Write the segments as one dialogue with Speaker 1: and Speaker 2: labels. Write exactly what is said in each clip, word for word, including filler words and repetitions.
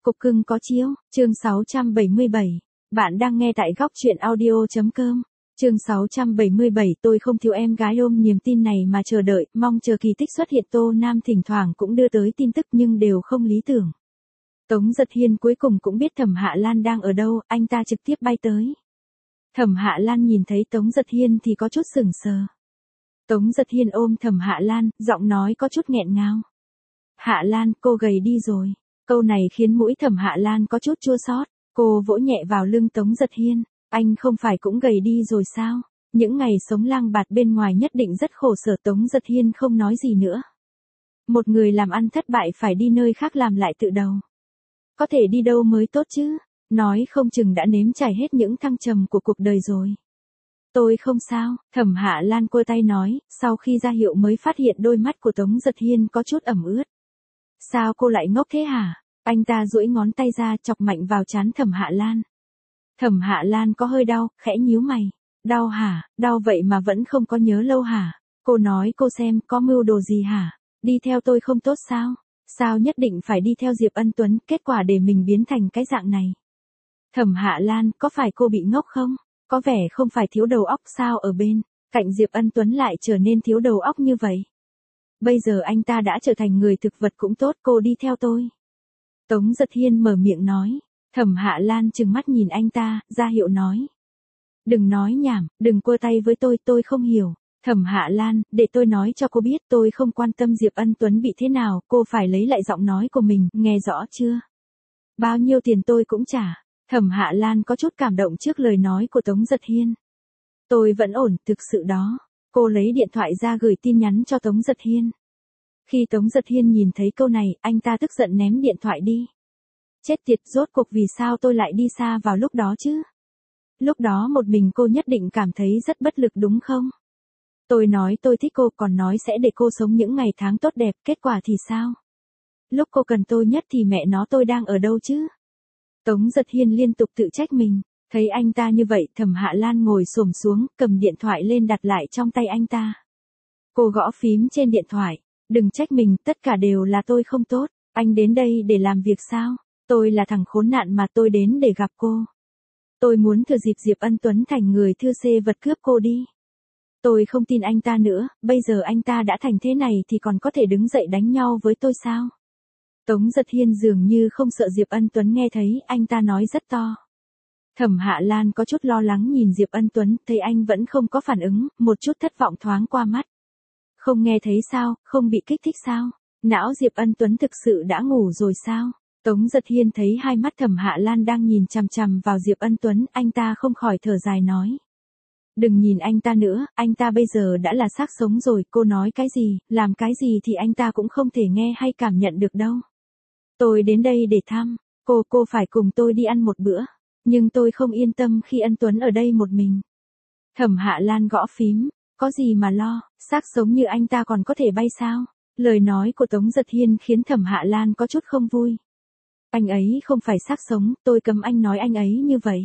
Speaker 1: Cục cưng có chiếu, chương sáu trăm bảy mươi bảy. Bạn đang nghe tại góc truyện audio.com. Chương sáu trăm bảy mươi bảy, tôi không thiếu em gái ôm niềm tin này mà chờ đợi, mong chờ kỳ tích xuất hiện. Tô Nam thỉnh thoảng cũng đưa tới tin tức nhưng đều không lý tưởng. Tống Giật Hiên cuối cùng cũng biết Thẩm Hạ Lan đang ở đâu, anh ta trực tiếp bay tới. Thẩm Hạ Lan nhìn thấy Tống Giật Hiên thì có chút sửng sờ. Tống Giật Hiên ôm Thẩm Hạ Lan, giọng nói có chút nghẹn ngào. Hạ Lan, cô gầy đi rồi. Câu này khiến mũi Thẩm Hạ Lan có chút chua xót. Cô vỗ nhẹ vào lưng Tống Giật Hiên. Anh không phải cũng gầy đi rồi sao? Những ngày sống lang bạt bên ngoài nhất định rất khổ sở. Tống Giật Hiên không nói gì nữa. Một người làm ăn thất bại phải đi nơi khác làm lại từ đầu. Có thể đi đâu mới tốt chứ? Nói không chừng đã nếm trải hết những thăng trầm của cuộc đời rồi. Tôi không sao, Thẩm Hạ Lan quơ tay nói, sau khi ra hiệu mới phát hiện đôi mắt của Tống Giật Hiên có chút ẩm ướt. Sao cô lại ngốc thế hả? Anh ta duỗi ngón tay ra chọc mạnh vào trán Thẩm Hạ Lan. Thẩm Hạ Lan có hơi đau, khẽ nhíu mày. Đau hả? Đau vậy mà vẫn không có nhớ lâu hả? Cô nói cô xem, có mưu đồ gì hả? Đi theo tôi không tốt sao? Sao nhất định phải đi theo Diệp Ân Tuấn, kết quả để mình biến thành cái dạng này? Thẩm Hạ Lan, có phải cô bị ngốc không? Có vẻ không phải thiếu đầu óc sao ở bên cạnh Diệp Ân Tuấn lại trở nên thiếu đầu óc như vậy? Bây giờ anh ta đã trở thành người thực vật cũng tốt, cô đi theo tôi. Tống Giật Hiên mở miệng nói. Thẩm Hạ Lan trừng mắt nhìn anh ta, ra hiệu nói. Đừng nói nhảm, đừng quơ tay với tôi, tôi không hiểu. Thẩm Hạ Lan, để tôi nói cho cô biết, tôi không quan tâm Diệp Ân Tuấn bị thế nào, cô phải lấy lại giọng nói của mình, nghe rõ chưa? Bao nhiêu tiền tôi cũng trả. Thẩm Hạ Lan có chút cảm động trước lời nói của Tống Giật Hiên. Tôi vẫn ổn, thực sự đó. Cô lấy điện thoại ra gửi tin nhắn cho Tống Giật Hiên. Khi Tống Giật Hiên nhìn thấy câu này, anh ta tức giận ném điện thoại đi. Chết tiệt, rốt cuộc vì sao tôi lại đi xa vào lúc đó chứ? Lúc đó một mình cô nhất định cảm thấy rất bất lực đúng không? Tôi nói tôi thích cô, còn nói sẽ để cô sống những ngày tháng tốt đẹp, kết quả thì sao? Lúc cô cần tôi nhất thì mẹ nó tôi đang ở đâu chứ? Tống Giật Hiên liên tục tự trách mình. Thấy anh ta như vậy, Thẩm Hạ Lan ngồi xổm xuống, cầm điện thoại lên đặt lại trong tay anh ta. Cô gõ phím trên điện thoại. Đừng trách mình, tất cả đều là tôi không tốt. Anh đến đây để làm việc sao? Tôi là thằng khốn nạn mà, tôi đến để gặp cô. Tôi muốn thừa dịp Diệp Ân Tuấn thành người thư xê vật cướp cô đi. Tôi không tin anh ta nữa, bây giờ anh ta đã thành thế này thì còn có thể đứng dậy đánh nhau với tôi sao? Tống Giật Hiên dường như không sợ Diệp Ân Tuấn nghe thấy, anh ta nói rất to. Thẩm Hạ Lan có chút lo lắng nhìn Diệp Ân Tuấn, thấy anh vẫn không có phản ứng, một chút thất vọng thoáng qua mắt. Không nghe thấy sao, không bị kích thích sao? Não Diệp Ân Tuấn thực sự đã ngủ rồi sao? Tống Giật Hiên thấy hai mắt Thẩm Hạ Lan đang nhìn chằm chằm vào Diệp Ân Tuấn, anh ta không khỏi thở dài nói. Đừng nhìn anh ta nữa, anh ta bây giờ đã là xác sống rồi, cô nói cái gì, làm cái gì thì anh ta cũng không thể nghe hay cảm nhận được đâu. Tôi đến đây để thăm, cô, cô phải cùng tôi đi ăn một bữa, nhưng tôi không yên tâm khi Ân Tuấn ở đây một mình. Thẩm Hạ Lan gõ phím, có gì mà lo, xác sống như anh ta còn có thể bay sao? Lời nói của Tống Giật Hiên khiến Thẩm Hạ Lan có chút không vui. Anh ấy không phải xác sống, tôi cấm anh nói anh ấy như vậy.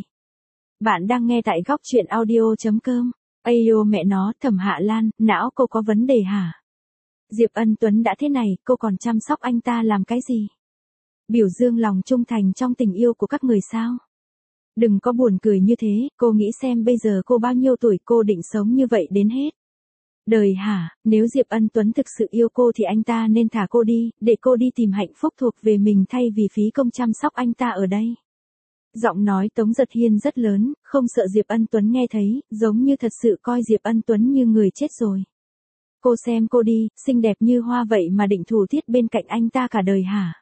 Speaker 1: Bạn đang nghe tại góc truyện audio.com. Ayo mẹ nó, Thẩm Hạ Lan, não cô có vấn đề hả? Diệp Ân Tuấn đã thế này, cô còn chăm sóc anh ta làm cái gì? Biểu dương lòng trung thành trong tình yêu của các người sao? Đừng có buồn cười như thế, cô nghĩ xem bây giờ cô bao nhiêu tuổi, cô định sống như vậy đến hết đời hả? Nếu Diệp Ân Tuấn thực sự yêu cô thì anh ta nên thả cô đi, để cô đi tìm hạnh phúc thuộc về mình thay vì phí công chăm sóc anh ta ở đây. Giọng nói Tống Giật Hiên rất lớn, không sợ Diệp Ân Tuấn nghe thấy, giống như thật sự coi Diệp Ân Tuấn như người chết rồi. Cô xem cô đi, xinh đẹp như hoa vậy mà định thủ thiết bên cạnh anh ta cả đời hả?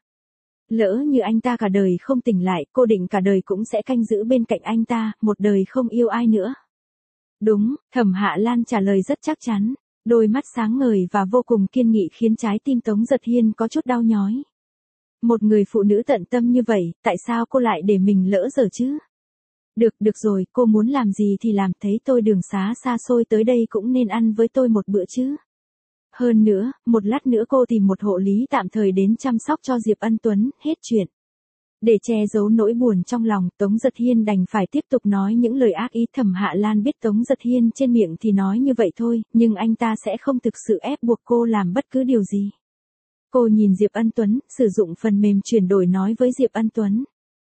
Speaker 1: Lỡ như anh ta cả đời không tỉnh lại, cô định cả đời cũng sẽ canh giữ bên cạnh anh ta, một đời không yêu ai nữa. Đúng, Thẩm Hạ Lan trả lời rất chắc chắn, đôi mắt sáng ngời và vô cùng kiên nghị khiến trái tim Tống Giật Hiên có chút đau nhói. Một người phụ nữ tận tâm như vậy, tại sao cô lại để mình lỡ dở chứ? Được, được rồi, cô muốn làm gì thì làm, thấy tôi đường xá xa xôi tới đây cũng nên ăn với tôi một bữa chứ. Hơn nữa, một lát nữa cô tìm một hộ lý tạm thời đến chăm sóc cho Diệp Ân Tuấn, hết chuyện. Để che giấu nỗi buồn trong lòng, Tống Giật Hiên đành phải tiếp tục nói những lời ác ý. Thẩm Hạ Lan biết Tống Giật Hiên trên miệng thì nói như vậy thôi, nhưng anh ta sẽ không thực sự ép buộc cô làm bất cứ điều gì. Cô nhìn Diệp Ân Tuấn, sử dụng phần mềm chuyển đổi nói với Diệp Ân Tuấn.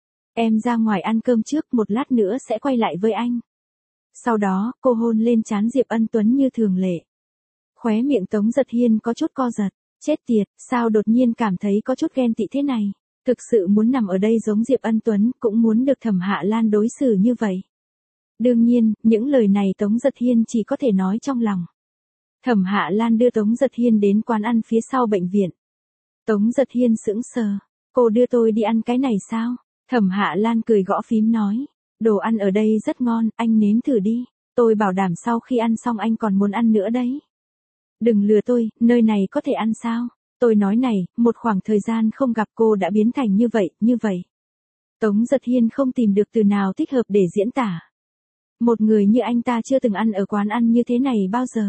Speaker 1: Em ra ngoài ăn cơm trước, một lát nữa sẽ quay lại với anh. Sau đó, cô hôn lên trán Diệp Ân Tuấn như thường lệ. Khóe miệng Tống Giật Hiên có chút co giật. Chết tiệt, sao đột nhiên cảm thấy có chút ghen tị thế này. Thực sự muốn nằm ở đây giống Diệp Ân Tuấn, cũng muốn được Thẩm Hạ Lan đối xử như vậy. Đương nhiên, những lời này Tống Giật Hiên chỉ có thể nói trong lòng. Thẩm Hạ Lan đưa Tống Giật Hiên đến quán ăn phía sau bệnh viện. Tống Giật Hiên sững sờ. Cô đưa tôi đi ăn cái này sao? Thẩm Hạ Lan cười gõ phím nói. Đồ ăn ở đây rất ngon, anh nếm thử đi. Tôi bảo đảm sau khi ăn xong anh còn muốn ăn nữa đấy. Đừng lừa tôi, nơi này có thể ăn sao? Tôi nói này, một khoảng thời gian không gặp cô đã biến thành như vậy, như vậy. Tống Giật Hiên không tìm được từ nào thích hợp để diễn tả. Một người như anh ta chưa từng ăn ở quán ăn như thế này bao giờ.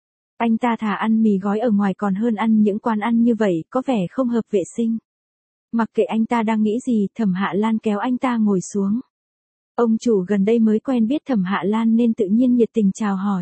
Speaker 1: Anh ta thà ăn mì gói ở ngoài còn hơn ăn những quán ăn như vậy, có vẻ không hợp vệ sinh. Mặc kệ anh ta đang nghĩ gì, Thẩm Hạ Lan kéo anh ta ngồi xuống. Ông chủ gần đây mới quen biết Thẩm Hạ Lan nên tự nhiên nhiệt tình chào hỏi.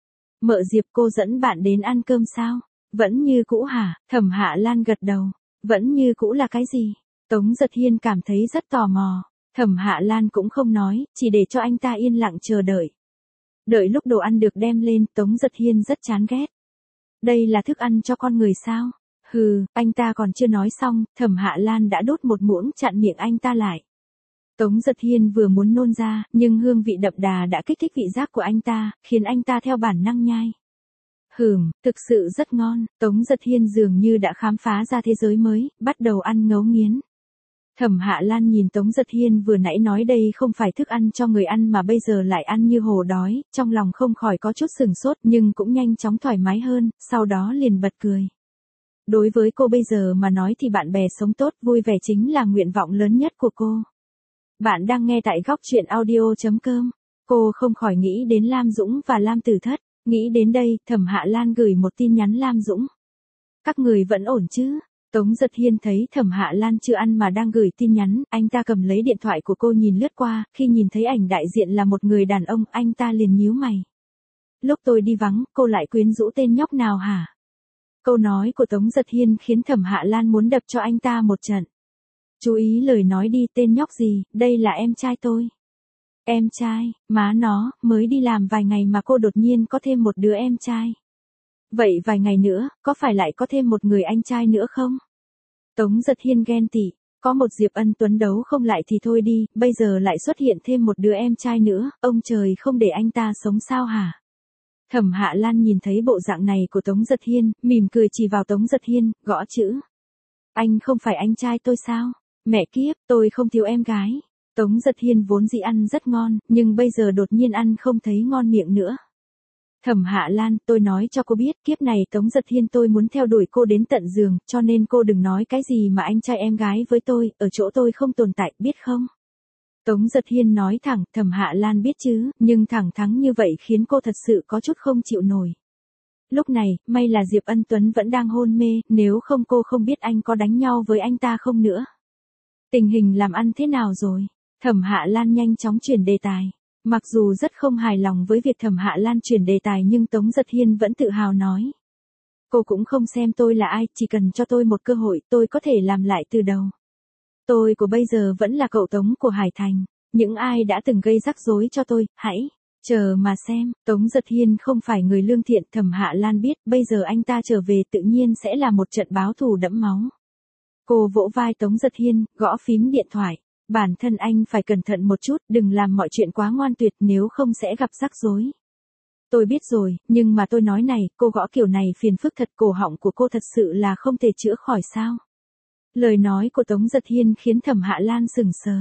Speaker 1: Mợ Diệp, cô dẫn bạn đến ăn cơm sao? Vẫn như cũ hả? Thẩm Hạ Lan gật đầu. Vẫn như cũ là cái gì? Tống Giật Hiên cảm thấy rất tò mò. Thẩm Hạ Lan cũng không nói, chỉ để cho anh ta yên lặng chờ đợi. Đợi lúc đồ ăn được đem lên, Tống Giật Hiên rất chán ghét. Đây là thức ăn cho con người sao? Hừ, anh ta còn chưa nói xong, Thẩm Hạ Lan đã đốt một muỗng chặn miệng anh ta lại. Tống Giật Hiên vừa muốn nôn ra, nhưng hương vị đậm đà đã kích thích vị giác của anh ta, khiến anh ta theo bản năng nhai. Hừm, thực sự rất ngon, Tống Giật Hiên dường như đã khám phá ra thế giới mới, bắt đầu ăn ngấu nghiến. Thẩm Hạ Lan nhìn Tống Giật Hiên vừa nãy nói đây không phải thức ăn cho người ăn mà bây giờ lại ăn như hổ đói, trong lòng không khỏi có chút sừng sốt nhưng cũng nhanh chóng thoải mái hơn, sau đó liền bật cười. Đối với cô bây giờ mà nói thì bạn bè sống tốt vui vẻ chính là nguyện vọng lớn nhất của cô. Bạn đang nghe tại góc truyện audio chấm com. Cô không khỏi nghĩ đến Lam Dũng và Lam Tử Thất. Nghĩ đến đây, Thẩm Hạ Lan gửi một tin nhắn Lam Dũng. Các người vẫn ổn chứ? Tống Giật Hiên thấy Thẩm Hạ Lan chưa ăn mà đang gửi tin nhắn, anh ta cầm lấy điện thoại của cô nhìn lướt qua, khi nhìn thấy ảnh đại diện là một người đàn ông, anh ta liền nhíu mày. Lúc tôi đi vắng, cô lại quyến rũ tên nhóc nào hả? Câu nói của Tống Giật Hiên khiến Thẩm Hạ Lan muốn đập cho anh ta một trận. Chú ý lời nói đi, tên nhóc gì, đây là em trai tôi. Em trai, má nó, mới đi làm vài ngày mà cô đột nhiên có thêm một đứa em trai. Vậy vài ngày nữa, có phải lại có thêm một người anh trai nữa không? Tống Giật Hiên ghen tị, có một Diệp Ân Tuấn đấu không lại thì thôi đi, bây giờ lại xuất hiện thêm một đứa em trai nữa, ông trời không để anh ta sống sao hả? Thẩm Hạ Lan nhìn thấy bộ dạng này của Tống Giật Hiên, mỉm cười chỉ vào Tống Giật Hiên, gõ chữ. Anh không phải anh trai tôi sao? Mẹ kiếp, tôi không thiếu em gái. Tống Giật Hiên vốn dĩ ăn rất ngon, nhưng bây giờ đột nhiên ăn không thấy ngon miệng nữa. Thẩm Hạ Lan, tôi nói cho cô biết, kiếp này Tống Giật Hiên tôi muốn theo đuổi cô đến tận giường, cho nên cô đừng nói cái gì mà anh trai em gái với tôi, ở chỗ tôi không tồn tại, biết không? Tống Giật Hiên nói thẳng, Thẩm Hạ Lan biết chứ, nhưng thẳng thắn như vậy khiến cô thật sự có chút không chịu nổi. Lúc này, may là Diệp Ân Tuấn vẫn đang hôn mê, nếu không cô không biết anh có đánh nhau với anh ta không nữa. Tình hình làm ăn thế nào rồi? Thẩm Hạ Lan nhanh chóng chuyển đề tài. Mặc dù rất không hài lòng với việc Thẩm Hạ Lan chuyển đề tài nhưng Tống Giật Hiên vẫn tự hào nói. Cô cũng không xem tôi là ai, chỉ cần cho tôi một cơ hội, tôi có thể làm lại từ đầu. Tôi của bây giờ vẫn là cậu Tống của Hải Thành. Những ai đã từng gây rắc rối cho tôi, hãy chờ mà xem. Tống Giật Hiên không phải người lương thiện, Thẩm Hạ Lan biết, bây giờ anh ta trở về tự nhiên sẽ là một trận báo thù đẫm máu. Cô vỗ vai Tống Giật Hiên, gõ phím điện thoại. Bản thân anh phải cẩn thận một chút, đừng làm mọi chuyện quá ngoan tuyệt nếu không sẽ gặp rắc rối. Tôi biết rồi, nhưng mà tôi nói này, cô gõ kiểu này phiền phức thật, cổ họng của cô thật sự là không thể chữa khỏi sao. Lời nói của Tống Giật Hiên khiến Thẩm Hạ Lan sững sờ.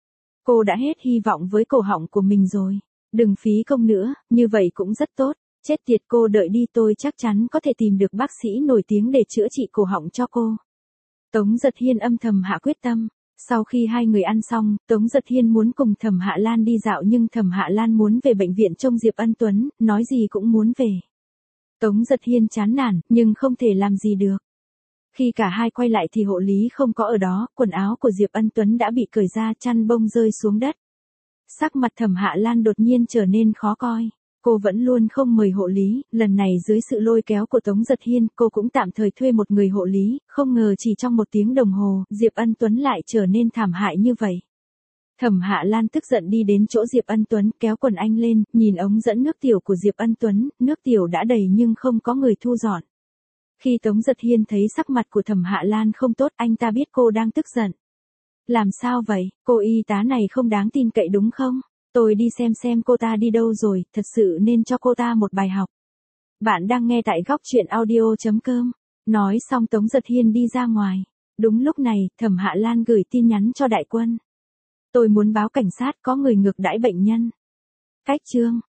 Speaker 1: Cô đã hết hy vọng với cổ họng của mình rồi. Đừng phí công nữa, như vậy cũng rất tốt. Chết tiệt, cô đợi đi, tôi chắc chắn có thể tìm được bác sĩ nổi tiếng để chữa trị cổ họng cho cô. Tống Giật Hiên âm thầm hạ quyết tâm. Sau khi hai người ăn xong, Tống Giật Hiên muốn cùng Thẩm Hạ Lan đi dạo nhưng Thẩm Hạ Lan muốn về bệnh viện trông Diệp Ân Tuấn, nói gì cũng muốn về. Tống Giật Hiên chán nản, nhưng không thể làm gì được. Khi cả hai quay lại thì hộ lý không có ở đó, quần áo của Diệp Ân Tuấn đã bị cởi ra, chăn bông rơi xuống đất. Sắc mặt Thẩm Hạ Lan đột nhiên trở nên khó coi. Cô vẫn luôn không mời hộ lý, lần này dưới sự lôi kéo của Tống Giật Hiên, cô cũng tạm thời thuê một người hộ lý, không ngờ chỉ trong một tiếng đồng hồ, Diệp Ân Tuấn lại trở nên thảm hại như vậy. Thẩm Hạ Lan tức giận đi đến chỗ Diệp Ân Tuấn, kéo quần anh lên, nhìn ống dẫn nước tiểu của Diệp Ân Tuấn, nước tiểu đã đầy nhưng không có người thu dọn. Khi Tống Giật Hiên thấy sắc mặt của Thẩm Hạ Lan không tốt, anh ta biết cô đang tức giận. Làm sao vậy, cô y tá này không đáng tin cậy đúng không? Tôi đi xem xem cô ta đi đâu rồi, thật sự nên cho cô ta một bài học. Bạn đang nghe tại góc truyện audio.com. Nói xong Tống Giật Hiên đi ra ngoài. Đúng lúc này, Thẩm Hạ Lan gửi tin nhắn cho Đại Quân. Tôi muốn báo cảnh sát có người ngược đãi bệnh nhân. Cách chương.